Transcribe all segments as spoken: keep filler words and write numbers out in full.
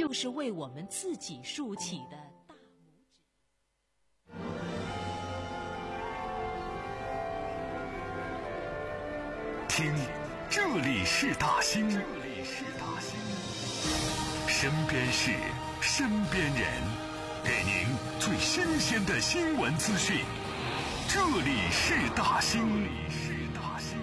就是为我们自己竖起的大拇指。 听，这里是大兴，这里是大兴，身边事，身边人，给您最新鲜的新闻资讯。这里是大兴，这里是大兴。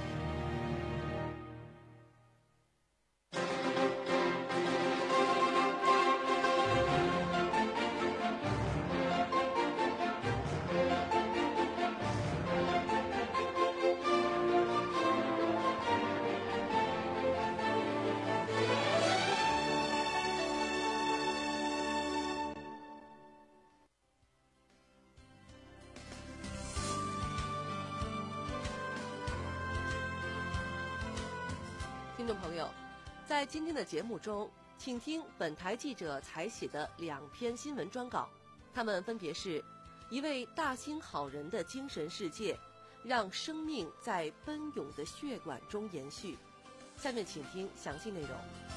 听众朋友，在今天的节目中，请听本台记者采写的两篇新闻专稿，它们分别是：一位大兴好人的精神世界，让生命在奔涌的血管中延续。下面请听详细内容。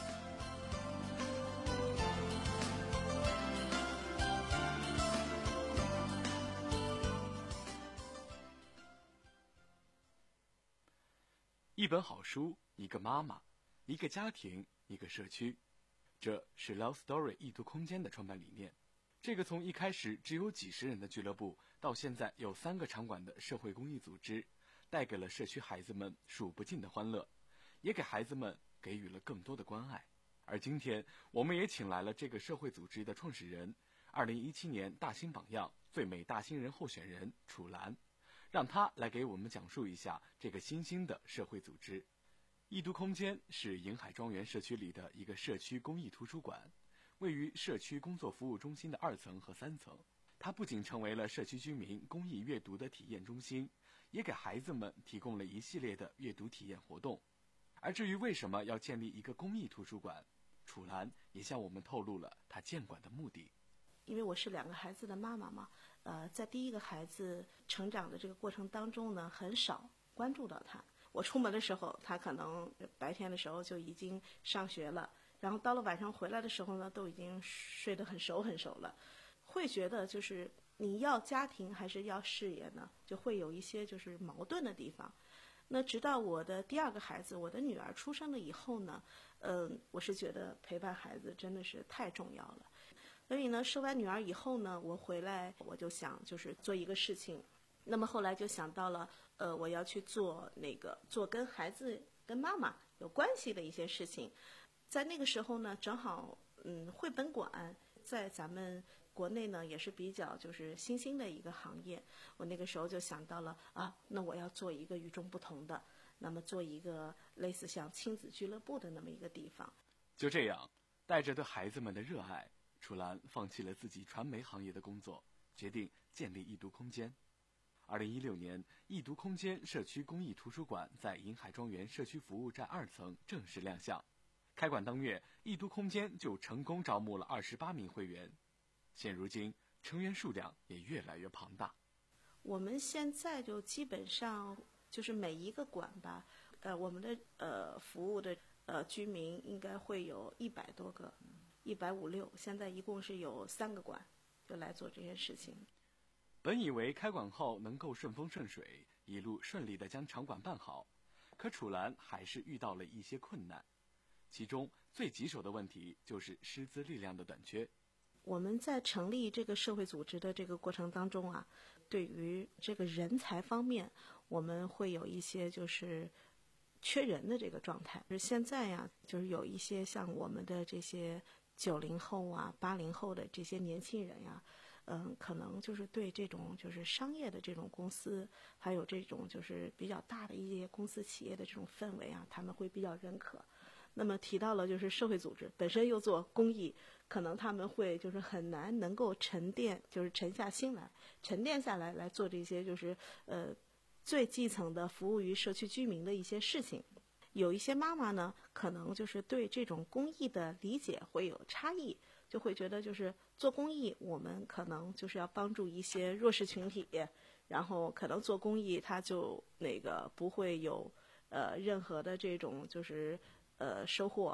一本好书，一个妈妈，一个家庭，一个社区，这是 Love Story 易读空间的创办理念。这个从一开始只有几十人的俱乐部，到现在有三个场馆的社会公益组织，带给了社区孩子们数不尽的欢乐，也给孩子们给予了更多的关爱。而今天，我们也请来了这个社会组织的创始人，二零一七年大兴榜样最美大兴人候选人楚岚，让他来给我们讲述一下这个新兴的社会组织。易读空间是银海庄园社区里的一个社区公益图书馆，位于社区工作服务中心的二层和三层。它不仅成为了社区居民公益阅读的体验中心，也给孩子们提供了一系列的阅读体验活动。而至于为什么要建立一个公益图书馆，楚岚也向我们透露了他建馆的目的。 因为我是两个孩子的妈妈嘛，呃，在第一个孩子成长的这个过程当中呢，很少关注到他。我出门的时候，他可能白天的时候就已经上学了，然后到了晚上回来的时候呢，都已经睡得很熟很熟了。会觉得就是你要家庭还是要事业呢，就会有一些就是矛盾的地方。那直到我的第二个孩子，我的女儿出生了以后呢，嗯、呃，我是觉得陪伴孩子真的是太重要了。所以呢，生完女儿以后呢，我回来我就想就是做一个事情。那么后来就想到了，呃，我要去做那个做跟孩子跟妈妈有关系的一些事情。在那个时候呢，正好嗯，绘本馆在咱们国内呢也是比较就是新兴的一个行业。我那个时候就想到了啊，那我要做一个与众不同的，那么做一个类似像亲子俱乐部的那么一个地方。 就这样，带着对孩子们的热爱，楚岚放弃了自己传媒行业的工作，决定建立易读空间。二零一六年，易读空间社区公益图书馆在银海庄园社区服务站二层正式亮相。开馆当月，易读空间就成功招募了二十八名会员，现如今成员数量也越来越庞大。 我们现在就基本上就是每一个馆吧，呃，我们的呃服务的呃居民应该会有一百多个，一百五六。现在一共是有三个馆，就来做这些事情。 本以为开馆后能够顺风顺水，一路顺利地将场馆办好，可楚岚还是遇到了一些困难。其中最棘手的问题就是师资力量的短缺。 我们在成立这个社会组织的这个过程当中啊，对于这个人才方面，我们会有一些就是缺人的这个状态。就是现在呀、啊，就是有一些像我们的这些九零后啊、八零后的这些年轻人呀、啊，嗯，可能就是对这种就是商业的这种公司，还有这种就是比较大的一些公司企业的这种氛围啊，他们会比较认可。那么提到了就是社会组织本身又做公益，可能他们会就是很难能够沉淀，就是沉下心来，沉淀下来来做这些就是呃最基层的服务于社区居民的一些事情。有一些妈妈呢，可能就是对这种公益的理解会有差异，就会觉得就是做公益，我们可能就是要帮助一些弱势群体，然后可能做公益，它就那个不会有呃任何的这种就是呃收获。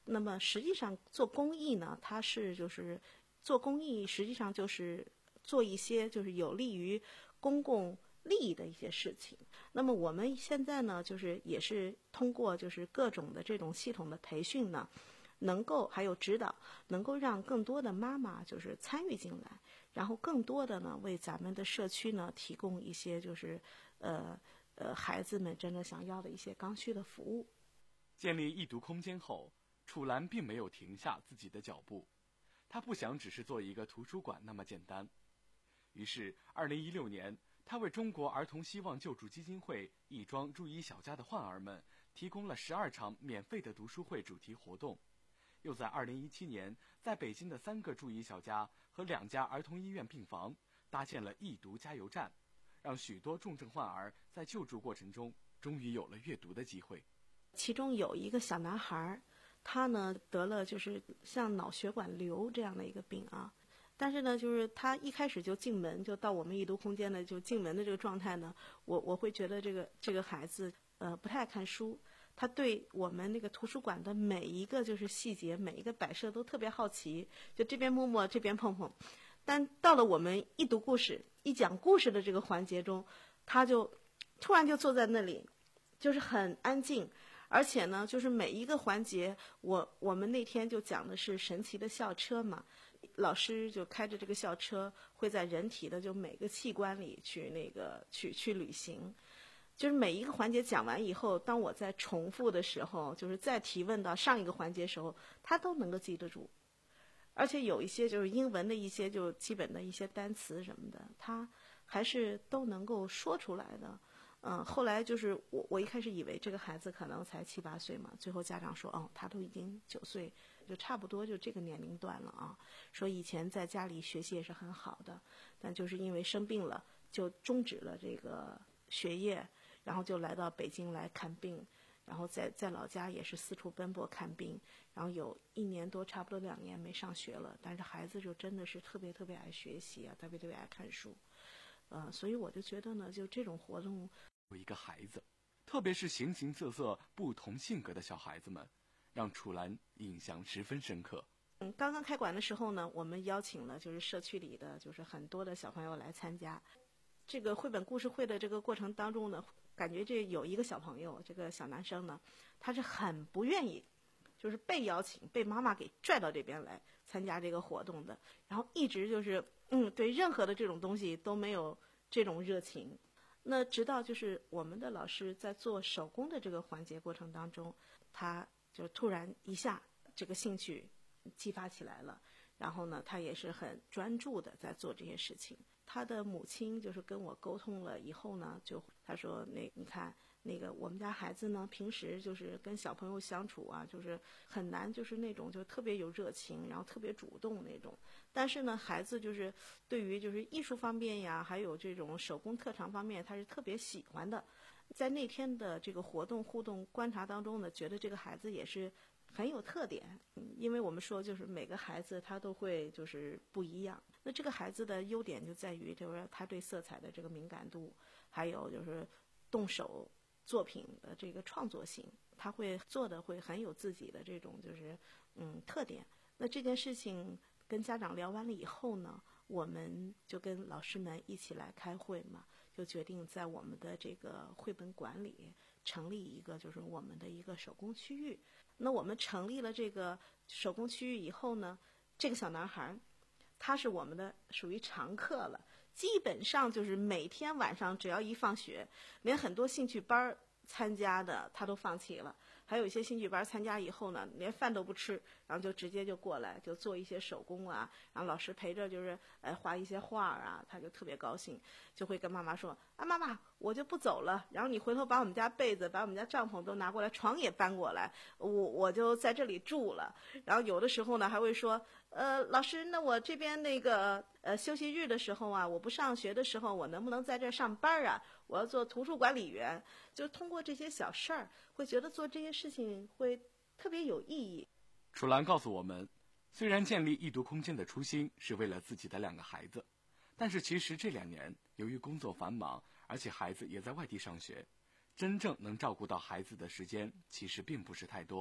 那么实际上做公益呢，它是就是做公益，实际上就是做一些就是有利于公共利益的一些事情。那么我们现在呢，就是也是通过就是各种的这种系统的培训呢，能够还有指导，能够让更多的妈妈就是参与进来，然后更多的呢为咱们的社区呢提供一些就是呃呃孩子们真的想要的一些刚需的服务。 建立易读空间后，楚岚并没有停下自己的脚步，她不想只是做一个图书馆那么简单。于是二零一六年，她为中国儿童希望救助基金会亦庄注医小家的患儿们提供了十二场免费的读书会主题活动，又在二零一七年在北京的三个注医小家和两家儿童医院病房搭建了易读加油站，让许多重症患儿在救助过程中终于有了阅读的机会。 其中有一个小男孩，他呢得了就是像脑血管瘤这样的一个病啊，但是呢就是他一开始就进门就到我们易读空间的就进门的这个状态呢，我我会觉得这个这个孩子呃不太爱看书，他对我们那个图书馆的每一个就是细节每一个摆设都特别好奇，就这边摸摸这边碰碰。但到了我们一读故事一讲故事的这个环节中，他就突然就坐在那里，就是很安静。而且呢就是每一个环节，我我们那天就讲的是神奇的校车嘛，老师就开着这个校车会在人体的就每个器官里去那个去去旅行。就是每一个环节讲完以后，当我在重复的时候，就是再提问到上一个环节的时候，他都能够记得住。而且有一些就是英文的一些就基本的一些单词什么的，他还是都能够说出来的。嗯，后来就是我我一开始以为这个孩子可能才七八岁嘛，最后家长说，哦，他都已经九岁，就差不多就这个年龄段了啊。说以前在家里学习也是很好的，但就是因为生病了，就终止了这个学业，然后就来到北京来看病，然后在在老家也是四处奔波看病，然后有一年多差不多两年没上学了，但是孩子就真的是特别特别爱学习啊，特别特别爱看书。呃，所以我就觉得呢，就这种活动， 有一个孩子，特别是形形色色不同性格的小孩子们，让楚岚印象十分深刻。 嗯，刚刚开馆的时候呢，我们邀请了就是社区里的就是很多的小朋友来参加这个绘本故事会的这个过程当中呢，感觉这有一个小朋友，这个小男生呢，他是很不愿意，就是被邀请被妈妈给拽到这边来参加这个活动的，然后一直就是嗯对任何的这种东西都没有这种热情。那直到就是我们的老师在做手工的这个环节过程当中，他就突然一下这个兴趣激发起来了，然后呢他也是很专注的在做这些事情。他的母亲就是跟我沟通了以后呢，就他说那你看那个我们家孩子呢平时就是跟小朋友相处啊，就是很难就是那种就特别有热情，然后特别主动那种，但是呢孩子就是对于就是艺术方面呀，还有这种手工特长方面他是特别喜欢的。在那天的这个活动互动观察当中呢，觉得这个孩子也是很有特点，因为我们说就是每个孩子他都会就是不一样。那这个孩子的优点就在于就是他对色彩的这个敏感度，还有就是动手作品的这个创作性，他会做的会很有自己的这种就是嗯特点。那这件事情跟家长聊完了以后呢，我们就跟老师们一起来开会嘛，就决定在我们的这个绘本馆里成立一个就是我们的一个手工区域。那我们成立了这个手工区域以后呢，这个小男孩他是我们的属于常客了，基本上就是每天晚上只要一放学，连很多兴趣班参加的他都放弃了，还有一些兴趣班参加以后呢，连饭都不吃，然后就直接就过来就做一些手工啊，然后老师陪着就是呃画一些画啊，他就特别高兴，就会跟妈妈说啊妈妈我就不走了，然后你回头把我们家被子把我们家帐篷都拿过来，床也搬过来，我我就在这里住了。然后有的时候呢还会说呃老师那我这边那个呃休息日的时候啊，我不上学的时候我能不能在这儿上班啊，我要做图书管理员。就通过这些小事儿会觉得做这些事情会特别有意义。 楚岚告诉我们，虽然建立易读空间的初心是为了自己的两个孩子，但是其实这两年由于工作繁忙，而且孩子也在外地上学，真正能照顾到孩子的时间其实并不是太多。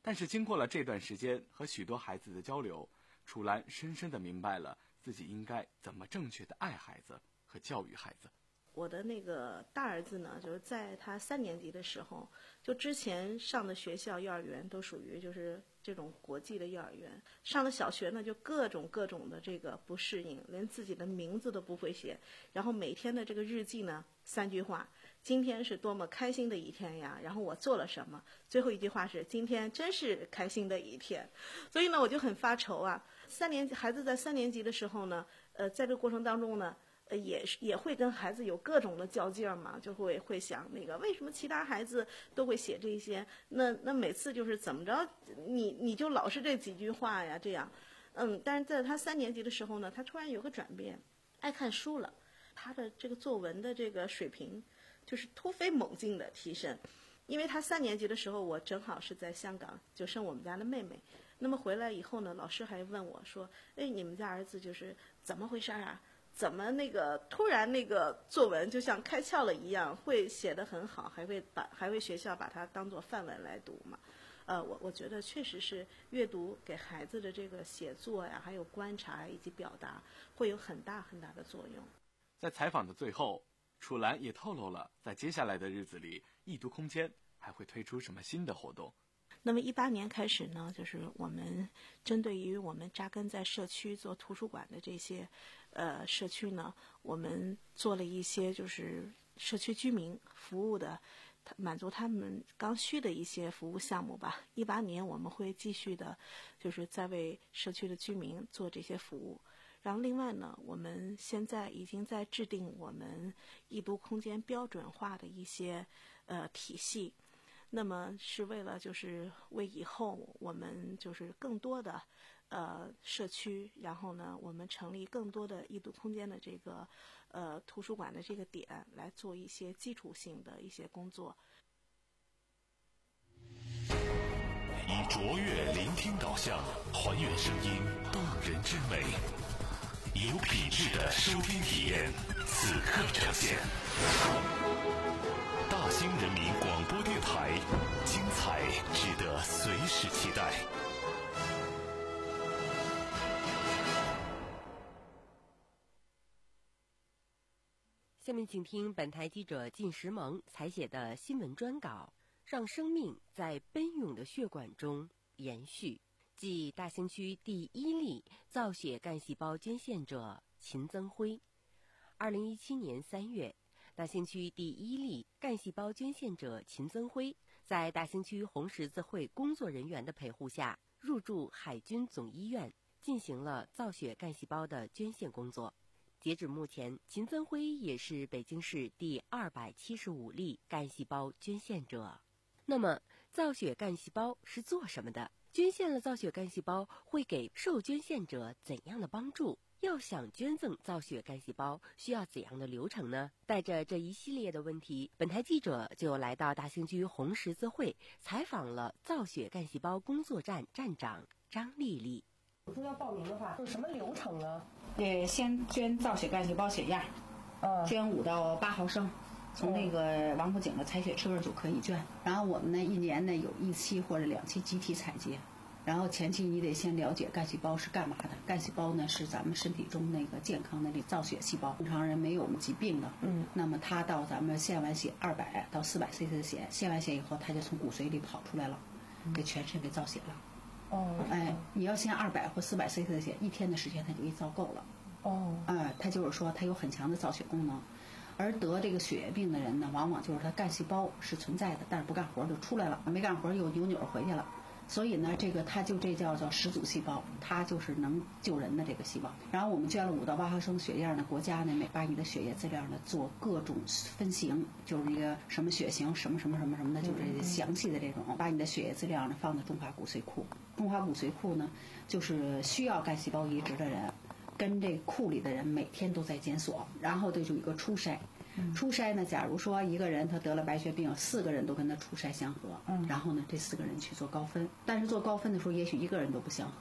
但是经过了这段时间和许多孩子的交流，楚岚深深地明白了自己应该怎么正确地爱孩子和教育孩子。 我的那个大儿子呢，就是在他三年级的时候，就之前上的学校幼儿园都属于就是这种国际的幼儿园，上了小学呢就各种各种的这个不适应，连自己的名字都不会写，然后每天的这个日记呢三句话，今天是多么开心的一天呀，然后我做了什么，最后一句话是今天真是开心的一天。所以呢我就很发愁啊，三年级孩子在三年级的时候呢，呃在这个过程当中呢呃，也也会跟孩子有各种的较劲儿嘛，就会会想那个为什么其他孩子都会写这些，那那每次就是怎么着，你你就老是这几句话呀，这样，嗯，但是在他三年级的时候呢，他突然有个转变，爱看书了，他的这个作文的这个水平就是突飞猛进的提升。因为他三年级的时候，我正好是在香港就生我们家的妹妹，那么回来以后呢，老师还问我说，哎，你们家儿子就是怎么回事啊？怎么那个突然那个作文就像开窍了一样，会写得很好，还会把还会学校把它当作范文来读嘛？呃，我我觉得确实是阅读给孩子的这个写作呀，还有观察以及表达，会有很大很大的作用。 在采访的最后，楚岚也透露了在接下来的日子里，易读空间还会推出什么新的活动。 那么一八年开始呢，就是我们针对于我们扎根在社区做图书馆的这些呃社区呢，我们做了一些就是社区居民服务的，满足他们刚需的一些服务项目吧。一八年我们会继续的，就是在为社区的居民做这些服务。然后另外呢，我们现在已经在制定我们易读空间标准化的一些呃体系。那么是为了就是为以后我们就是更多的呃社区，然后呢我们成立更多的易读空间的这个呃图书馆的这个点来做一些基础性的一些工作。 以卓越聆听导向，还原声音动人之美，有品质的收听体验，此刻呈现。大兴人民广播电台，精彩值得随时期待。 下面请听本台记者靳石萌采写的新闻专稿，让生命在奔涌的血管中延续。即大兴区第一例造血干细胞捐献者秦增辉。二零一七年三月，大兴区第一例干细胞捐献者秦增辉，在大兴区红十字会工作人员的陪护下，入住海军总医院，进行了造血干细胞的捐献工作。截止目前，秦增辉也是北京市第二百七十五例干细胞捐献者。那么，造血干细胞是做什么的？捐献了造血干细胞会给受捐献者怎样的帮助？要想捐赠造血干细胞，需要怎样的流程呢？带着这一系列的问题，本台记者就来到大兴区红十字会，采访了造血干细胞工作站站长张丽丽。 手术要报名的话，是什么流程呢？ 呃，先捐造血干细胞血样， 嗯， 捐五到八毫升，从那个王府井的采血车就可以捐。然后我们呢，一年呢有一期或者两期集体采集。然后前期你得先了解干细胞是干嘛的。干细胞呢是咱们身体中那个健康的那造血细胞，正常人没有我们疾病的。 嗯， 那么它到咱们献完血二百到四百 C C 的血，献完血以后，它就从骨髓里跑出来了，给全身给造血了。 哦， 哎，你要献二百或四百 C C 的血，一天的时间它就一造够了。 哦， 哎，它就是说它有很强的造血功能。而得这个血液病的人呢，往往就是他干细胞是存在的，但是不干活就出来了，没干活又扭扭回去了。所以呢，这个它就这叫做始祖细胞，它就是能救人的这个细胞。然后我们捐了五到八毫升血样呢，国家呢每把你的血液资料呢做各种分型，就是那个什么血型什么什么什么什么的，就是详细的这种，把你的血液资料呢放在中华骨髓库。中华骨髓库呢，就是需要干细胞移植的人，跟这库里的人每天都在检索，然后这就有一个初筛。初筛呢，假如说一个人他得了白血病，四个人都跟他初筛相合， 嗯， 然后呢，这四个人去做高分，但是做高分的时候，也许一个人都不相合，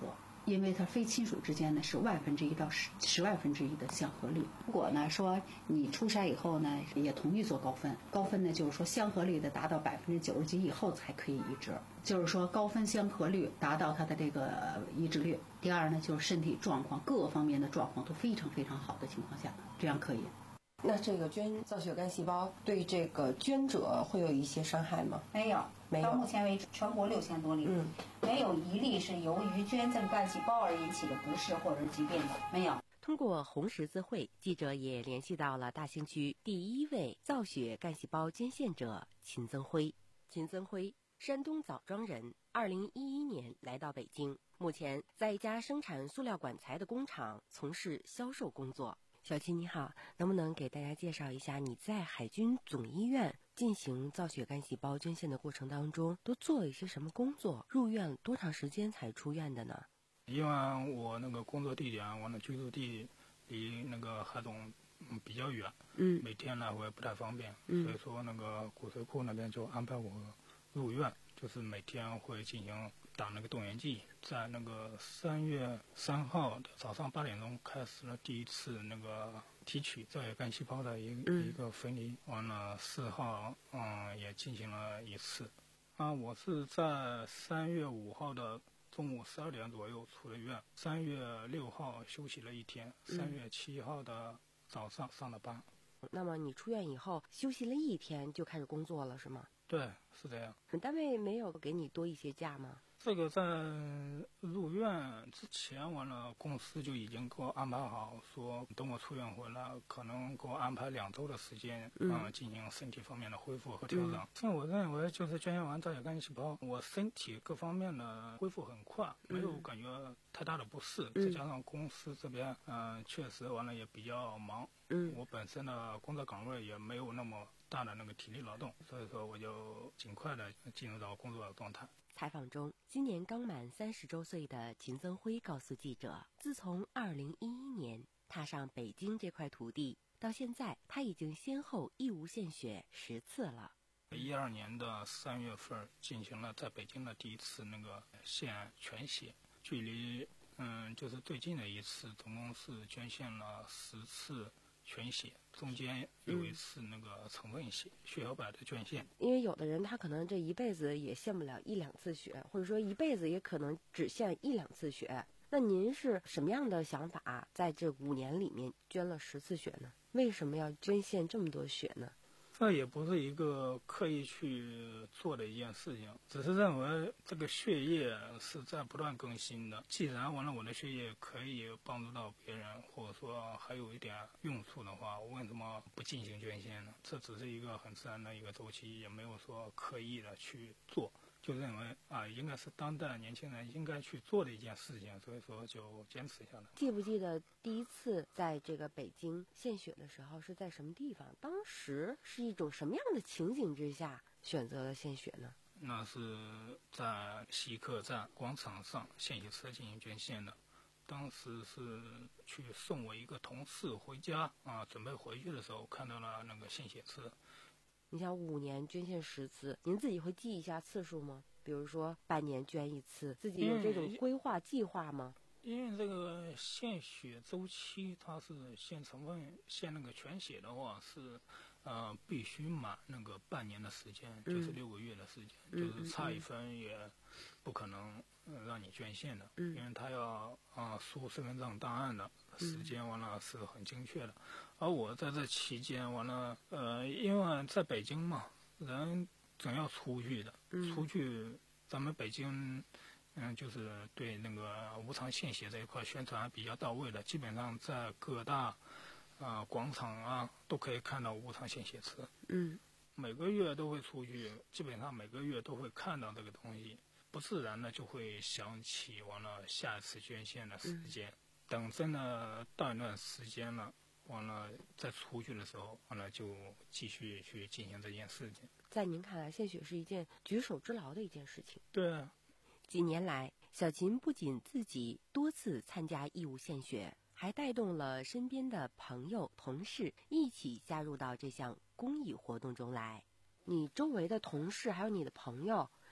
因为它非亲属之间呢是万分之一到十十万分之一的相合率。如果呢说你出筛以后呢也同意做高分，高分呢就是说相合率的达到百分之九十几以后才可以移植，就是说高分相合率达到它的这个移植率。第二呢就是身体状况各方面的状况都非常非常好的情况下，这样可以。 那这个捐造血干细胞对这个捐者会有一些伤害吗？ 没有， 没有。 到目前为止，全国六千多例， 嗯， 没有一例是由于捐赠干细胞而引起的不适或者是疾病的，没有。 通过红十字会，记者也联系到了大兴区第一位造血干细胞捐献者秦增辉。秦增辉，山东枣庄人，二零一一年来到北京，目前在一家生产塑料管材的工厂从事销售工作。小秦你好，能不能给大家介绍一下你在海军总医院进行造血干细胞捐献的过程当中都做了一些什么工作？入院多长时间才出院的呢？ 因为我那个工作地点，我的居住地离那个海总比较远， 嗯， 每天来回不太方便， 嗯， 所以说那个骨髓库那边就安排我入院，就是每天会进行打那个动员剂。在那个三月三号的早上八点钟开始了第一次那个提取造血干细胞的一、嗯、一个分离，完了四号嗯也进行了一次。啊，我是在三月五号的中午十二点左右出了院，三月六号休息了一天，三月七号的早上上了班。 嗯、那么你出院以后休息了一天就开始工作了是吗？ 对，是这样。 你单位没有给你多一些假吗？ 这个在入院之前，完了公司就已经给我安排好，说等我出院回来，可能给我安排两周的时间，嗯、呃，进行身体方面的恢复和调整。所以、嗯、我认为，就是捐献完造血干细胞，我身体各方面的恢复很快，没有感觉太大的不适。嗯、再加上公司这边，嗯、呃，确实完了也比较忙，嗯，我本身的工作岗位也没有那么大的那个体力劳动，所以说我就尽快的进入到工作的状态。 采访中，今年刚满三十周岁的秦增辉告诉记者，自从二零一一年踏上北京这块土地，到现在他已经先后义务献血十次了。 一二年的三月份进行了在北京的第一次那个献全血，距离嗯就是最近的一次，总共是捐献了十次全血，中间有一次那个成分血、嗯、血小板的捐献。 因为有的人他可能这一辈子也献不了一两次血，或者说一辈子也可能只献一两次血。那您是什么样的想法，在这五年里面捐了十次血呢？为什么要捐献这么多血呢？ 这也不是一个刻意去做的一件事情，只是认为这个血液是在不断更新的。既然完了我的血液可以帮助到别人，或者说还有一点用处的话，我为什么不进行捐献呢？这只是一个很自然的一个周期，也没有说刻意的去做，就认为啊，应该是当代年轻人应该去做的一件事情，所以说就坚持下来。 记不记得第一次在这个北京献血的时候是在什么地方？当时是一种什么样的情景之下选择了献血呢？ 那是在西客站广场上献血车进行捐献的。当时是去送我一个同事回家啊，准备回去的时候看到了那个献血车。 你想五年捐献十次，您自己会记一下次数吗？比如说半年捐一次，自己有这种规划计划吗？ 因为这个献血周期，它是献成分献那个全血的话是，呃，必须满那个半年的时间，嗯、就是六个月的时间，嗯、就是差一分也不可能、呃、让你捐献的，嗯、因为他要啊输身份证档案的时间完了是很精确的。而我在这期间完了，呃，因为在北京嘛，人总要出去的，嗯、出去咱们北京。嗯，就是对那个无偿献血这一块宣传比较到位的，基本上在各大啊、呃、广场啊都可以看到无偿献血车。嗯，每个月都会出去，基本上每个月都会看到这个东西，不自然的就会想起完了下一次捐献的时间。嗯、等真的到一段时间了，完了再出去的时候，完了就继续去进行这件事情。 在您看来，献血是一件举手之劳的一件事情。 对啊。 几年来，小秦不仅自己多次参加义务献血，还带动了身边的朋友、同事一起加入到这项公益活动中来。你周围的同事还有你的朋友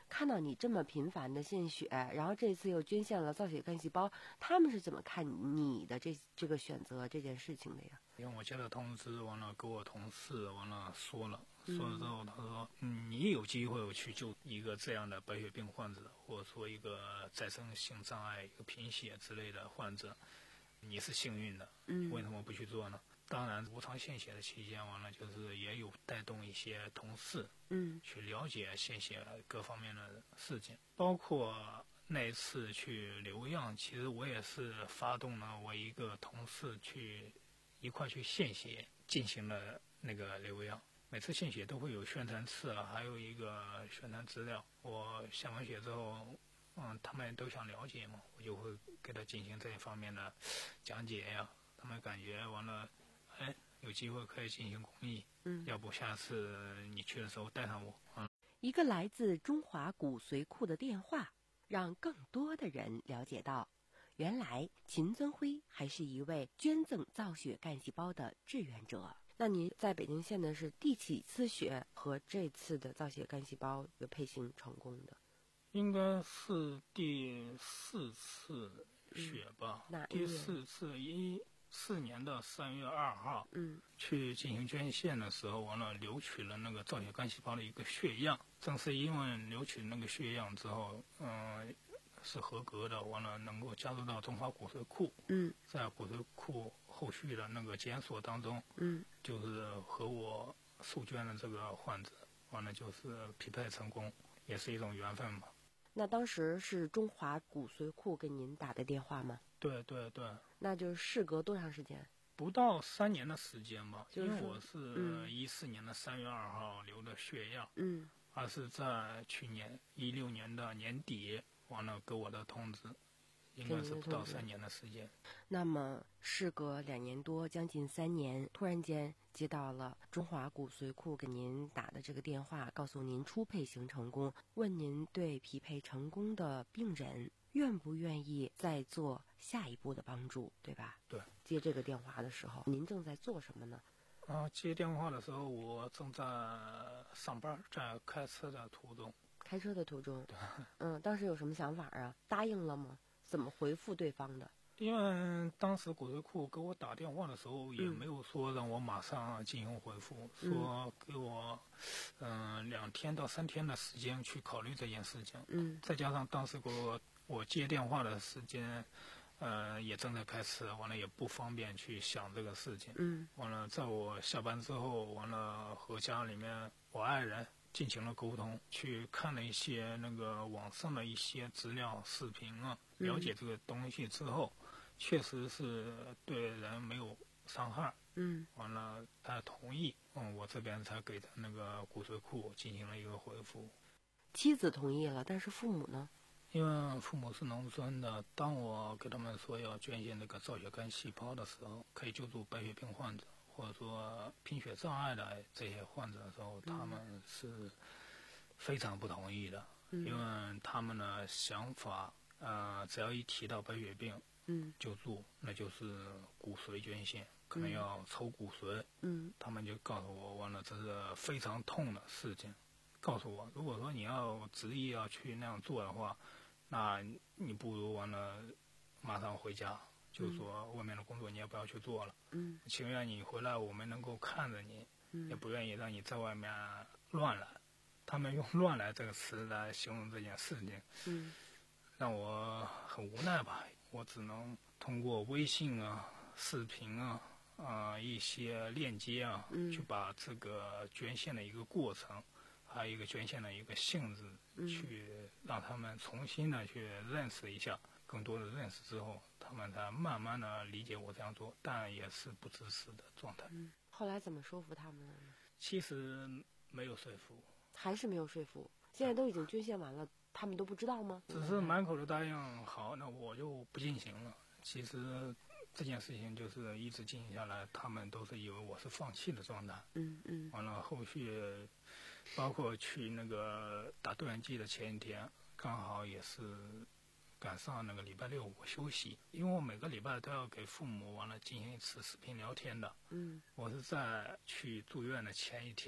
看到你这么频繁的献血，然后这次又捐献了造血干细胞，他们是怎么看你的这这个选择这件事情的呀？ 因为我接到通知，完了跟我同事完了说了，说了之后他说、嗯、你有机会去救一个这样的白血病患者，或者说一个再生性障碍、一个贫血之类的患者，你是幸运的， 嗯， 为什么不去做呢？当然，无偿献血的期间，完了就是也有带动一些同事， 嗯， 去了解献血各方面的事情，包括那一次去留样，其实我也是发动了我一个同事去一块去献血，进行了那个留样。每次献血都会有宣传册，还有一个宣传资料。我献完血之后，嗯，他们都想了解嘛，我就会给他进行这一方面的讲解呀。他们感觉完了。哎，有机会可以进行公益， 嗯， 要不下次你去的时候带上我。嗯， 一个来自中华骨髓库的电话，让更多的人了解到，原来秦尊辉还是一位捐赠造血干细胞的志愿者。那您在北京献的是第几次血和这次的造血干细胞有配型成功的？ 应该是第四次血吧。 嗯、 第四次一。四年的三月二号， 嗯， 去进行捐献的时候，完了留取了那个造血干细胞的一个血样。正是因为留取那个血样之后，嗯、呃，是合格的，完了能够加入到中华骨髓库。 嗯， 在骨髓库后续的那个检索当中， 嗯， 就是和我受捐的这个患者，完了就是匹配成功，也是一种缘分嘛。 那当时是中华骨髓库给您打的电话吗？ 对对对。 那就是事隔多长时间？ 不到三年的时间吧， 就是、 因为我是一四年的三月二号留的血样， 嗯， 而是在去年一六年的年底完了给我的通知，应该是不到三年的时间。 那么事隔两年多，将近三年，突然间接到了中华骨髓库给您打的这个电话，告诉您初配型成功，问您对匹配成功的病人愿不愿意再做下一步的帮助，对吧？ 对。 接这个电话的时候，您正在做什么呢？ 啊，接电话的时候，我正在上班，在开车的途中。 开车的途中。 对。 嗯，当时有什么想法啊？答应了吗？怎么回复对方的？ 因为当时骨髓库给我打电话的时候，也没有说让我马上进行回复， 嗯、 说给我嗯、呃、两天到三天的时间去考虑这件事情。 嗯。 再加上当时给我我接电话的时间，呃，也正在开车，完了也不方便去想这个事情。 嗯。 完了，在我下班之后，完了和家里面我爱人进行了沟通，去看了一些那个网上的一些资料、视频啊，了解这个东西之后，嗯、确实是对人没有伤害。 嗯。 完了，他同意，嗯，我这边才给他那个骨髓库进行了一个回复。 妻子同意了，但是父母呢？ 因为父母是农村的，当我给他们说要捐献那个造血干细胞的时候，可以救助白血病患者或者说贫血障碍的这些患者的时候， 嗯、 他们是非常不同意的， 嗯、 因为他们的想法，呃，只要一提到白血病， 嗯， 救助，那就是骨髓捐献，可能要抽骨髓， 嗯， 他们就告诉我，完了这是非常痛的事情。告诉我，如果说你要执意要去那样做的话，那你不如完了马上回家，就是说外面的工作你也不要去做了。 嗯， 情愿你回来，我们能够看着你， 嗯、 也不愿意让你在外面乱来。他们用“乱来”这个词来形容这件事情， 嗯， 让我很无奈吧。我只能通过微信啊、视频啊、啊、呃、一些链接啊， 嗯、 去把这个捐献的一个过程。还有一个捐献的一个性质， 嗯、 去让他们重新的去认识一下，更多的认识之后，他们才慢慢的理解我这样做，但也是不支持的状态。 嗯，后来怎么说服他们呢？ 其实没有说服， 还是没有说服。现在都已经捐献完了，他们都不知道吗？ 只是满口的答应，好，那我就不进行了。其实这件事情就是一直进行下来，他们都是以为我是放弃的状态。 嗯嗯。 完了后续。包括去那个打对讲机的前一天，刚好也是赶上那个礼拜六我休息，因为我每个礼拜都要给父母完了进行一次视频聊天的。 嗯， 我是在去住院的前一天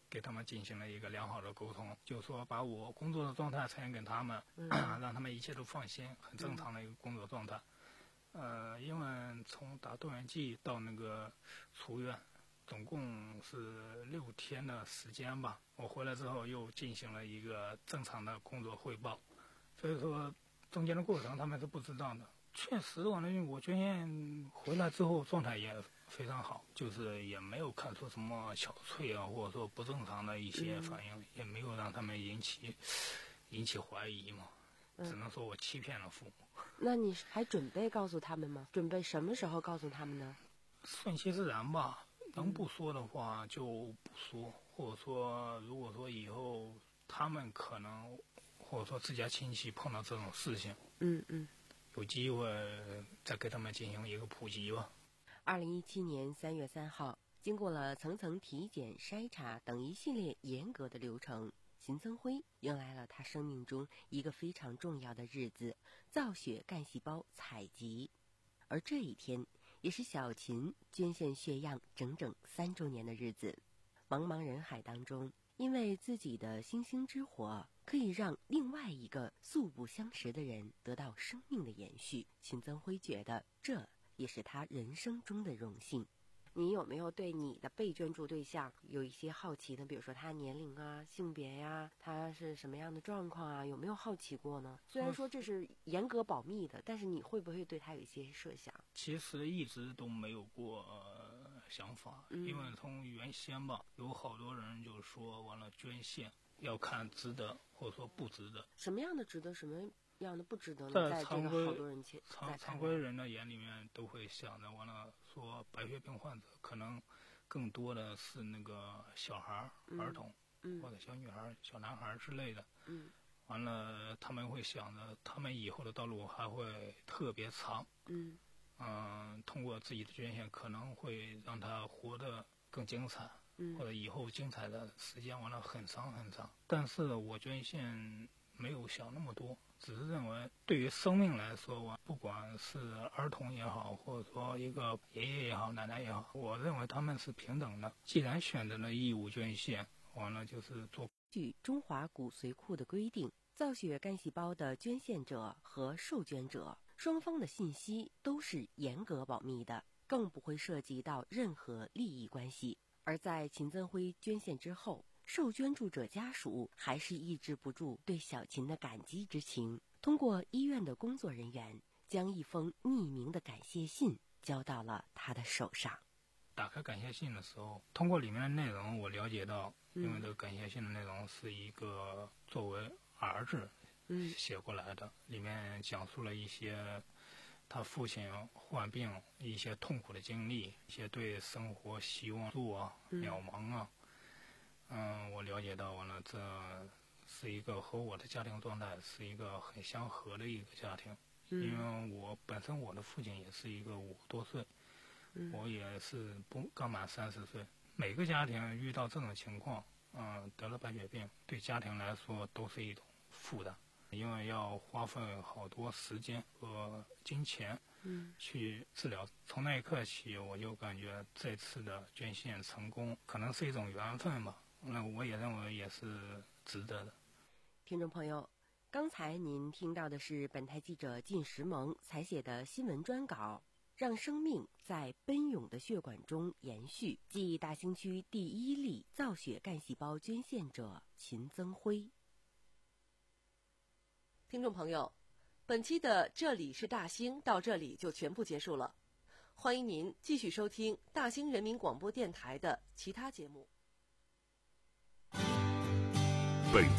给他们进行了一个良好的沟通，就是说把我工作的状态呈现给他们， 嗯、 让他们一切都放心，很正常的一个工作状态。嗯、呃，因为从打动员剂到那个出院，总共是六天的时间吧。我回来之后又进行了一个正常的工作汇报，所以说中间的过程他们是不知道的。确实，完了，我捐献回来之后状态也非常好，就是也没有看出什么憔悴啊，或者说不正常的一些反应，嗯、也没有让他们引起引起怀疑嘛。嗯、只能说我欺骗了父母。 那你还准备告诉他们吗？准备什么时候告诉他们呢？ 顺其自然吧，能不说的话就不说，或者说如果说以后他们可能或者说自家亲戚碰到这种事情， 嗯嗯。 有机会再给他们进行一个普及吧。 二零一七年三月三号，经过了层层体检、筛查等一系列严格的流程，秦增辉迎来了他生命中一个非常重要的日子——造血干细胞采集。而这一天，也是小秦捐献血样整整三周年的日子。茫茫人海当中，因为自己的星星之火可以让另外一个素不相识的人得到生命的延续，秦增辉觉得这也是他人生中的荣幸。你有没有对你的被捐助对象有一些好奇呢？比如说他年龄啊、性别呀、他是什么样的状况啊，有没有好奇过呢？虽然说这是严格保密的，但是你会不会对他有一些设想？ 其实一直都没有过、呃、想法、嗯、因为从原先吧，有好多人就说完了捐献要看值得或者说不值得。 什么样的值得，什么样的不值得呢？在这个好多人前， 常常规人的眼里面都会想着，完了说白血病患者可能更多的是那个小孩、嗯、儿童、嗯、或者小女孩、小男孩之类的。嗯，完了他们会想着，他们以后的道路还会特别长。嗯，嗯、呃，通过自己的捐献，可能会让他活得更精彩。嗯，或者以后精彩的时间完了很长很长。但是我捐献没有想那么多，只是认为对于生命来说，我不管是儿童也好，或者说一个爷爷也好、奶奶也好，我认为他们是平等的。既然选择了义务捐献，完了就是做。 据中华骨髓库的规定，造血干细胞的捐献者和受捐者双方的信息都是严格保密的，更不会涉及到任何利益关系。而在秦增辉捐献之后，受捐助者家属还是抑制不住对小秦的感激之情，通过医院的工作人员将一封匿名的感谢信交到了他的手上。 打开感谢信的时候，通过里面的内容，我了解到，因为这个感谢信的内容是一个作为儿子写过来的，嗯、里面讲述了一些他父亲患病一些痛苦的经历，一些对生活希望度啊、渺茫啊。嗯，我了解到完了，这是一个和我的家庭状态是一个很相合的一个家庭。嗯、因为我本身我的父亲也是一个五十多岁，嗯、我也是不刚满三十岁。每个家庭遇到这种情况，嗯，得了白血病，对家庭来说都是一种负担。因为要花费好多时间和金钱去治疗。嗯、从那一刻起，我就感觉这次的捐献成功可能是一种缘分吧，那我也认为也是值得的。 听众朋友，刚才您听到的是本台记者靳石萌采写的新闻专稿，让生命在奔涌的血管中延续，暨大兴区第一例造血干细胞捐献者秦增辉。 听众朋友，本期的这里是大兴到这里就全部结束了，欢迎您继续收听大兴人民广播电台的其他节目。 本